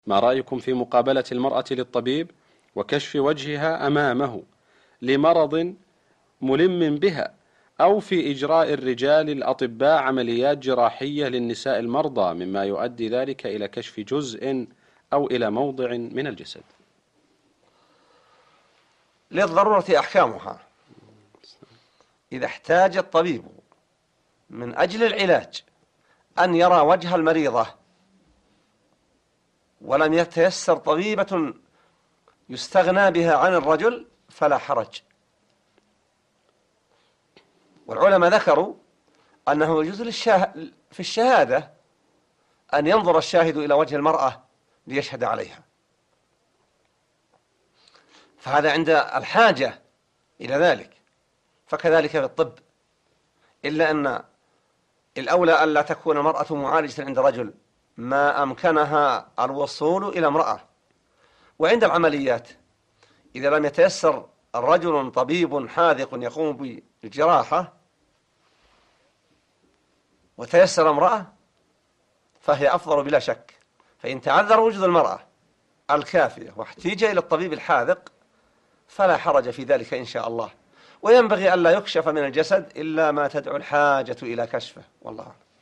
ما رأيكم في مقابلة المرأة للطبيب وكشف وجهها أمامه لمرض ملم بها، أو في إجراء الرجال الأطباء عمليات جراحية للنساء المرضى، مما يؤدي ذلك إلى كشف جزء أو إلى موضع من الجسد؟ للضرورة أحكامها. إذا احتاج الطبيب من أجل العلاج أن يرى وجه المريضة ولم يتيسر طبيبة يستغنى بها عن الرجل فلا حرج. والعلماء ذكروا أنه يجوز في الشهادة أن ينظر الشاهد إلى وجه المرأة ليشهد عليها، فهذا عند الحاجة إلى ذلك. فكذلك في الطب، إلا أن الأولى ألا تكون المرأة معالجة عند رجل ما أمكنها الوصول إلى امرأة. وعند العمليات إذا لم يتيسر رجل طبيب حاذق يقوم بالجراحة وتيسر امرأة فهي أفضل بلا شك. فإن تعذر وجود المرأة الكافية واحتيج إلى الطبيب الحاذق فلا حرج في ذلك إن شاء الله. وينبغي ألا يكشف من الجسد إلا ما تدعو الحاجة إلى كشفه، والله أعلم.